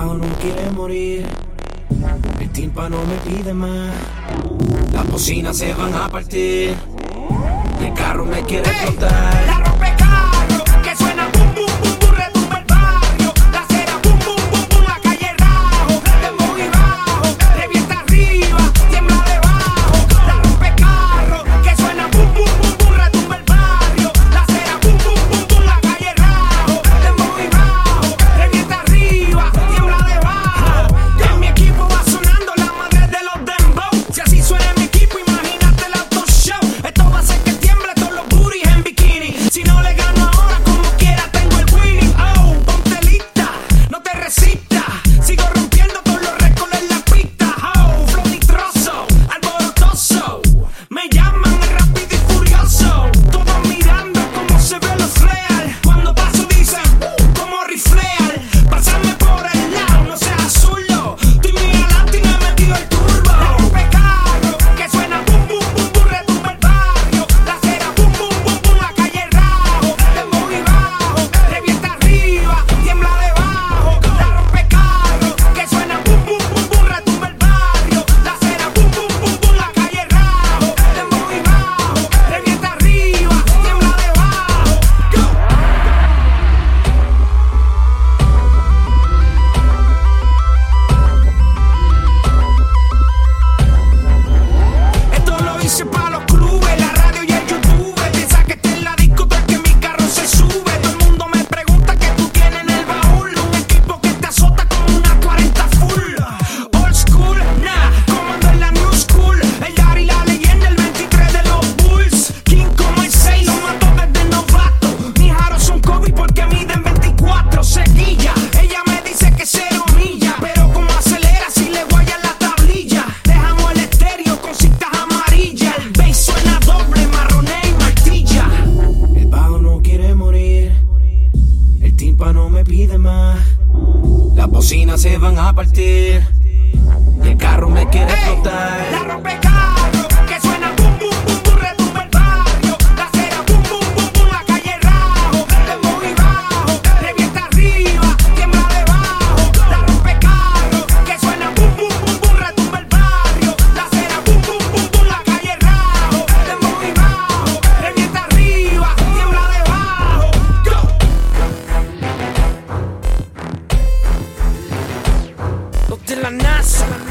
bajo no quiere morir, el tímpano me pide más, las bocinas se van a partir y el carro me quiere explotar. La rompecarro que suena bum bum bum bum, retumba el barrio. La acera bum bum bum bum, la calle rajo. Dembow y bajo, revienta arriba, tiembla debajo. La rompecarro que suena bum bum bum bum, retumba el barrio. La acera bum bum bum bum, la calle rajo. Dembow y bajo, revienta arriba, tiembla debajo. En mi equipo va sonando la madre de los dembow. Si así suena mi equipo, imagínate el auto show. Esto va a hacer que tiemble todos los booties en bikini. Si no le gano ahora, como quiera tengo el winning. Oh, ponte lista, no te resistas. Sigo rompiendo todos los récords en la pista. Oh, flow nitroso, alborotoso. Me llaman el rápido y furioso. Todos mirando cómo se ve los real. Cuando paso dicen, como rifleal. Pásame por el lado, no seas azullo. Estoy muy adelante y no he metido el turbo. La rompecarro que suena bum bum bum bum, retumba el barrio. La acera bum bum bum bum, la calle rajo. Dembow y bajo, revienta arriba, tiembla debajo. La rompecarro que suena bum bum bum bum, retumba el barrio. La acera bum bum bum bum, la calle rajo. Dembow y bajo, revienta arriba, tiembla debajo. Go. Esto lo hice pa' los clubes, la radio y el YouTube. Piensa que esté en la discoteca que mi carro se sube. Todo el mundo me pregunta qué tú tienes en el baúl. Un equipo que te azota como una 40 full. Old school, nah, comando en la new school. El Yari, la leyenda, el 23 de los Bulls. King como el 6, lo mato desde novato. Mis aros son Kobe porque miden 24. Seguilla, ella me dice que 0 millas. Pero como acelera si le guaya la tablilla. Dejamos el estéreo con cintas amarillas. El bass suena doble, marroné y martilla. El bajo no quiere morir, el tímpano me pide más, las bocinas se van a partir y el carro me quiere explotar. La rompecarro que suena bum bum bum bum, retumba el barrio. La acera bum bum bum bum, la calle rajo. Dembow y bajo, revienta arriba, tiembla debajo. La rompecarro que suena bum bum bum bum, retumba el barrio. La acera bum bum bum bum, la calle rajo. Dembow y bajo, revienta arriba, tiembla debajo. Go. Los de la NASA.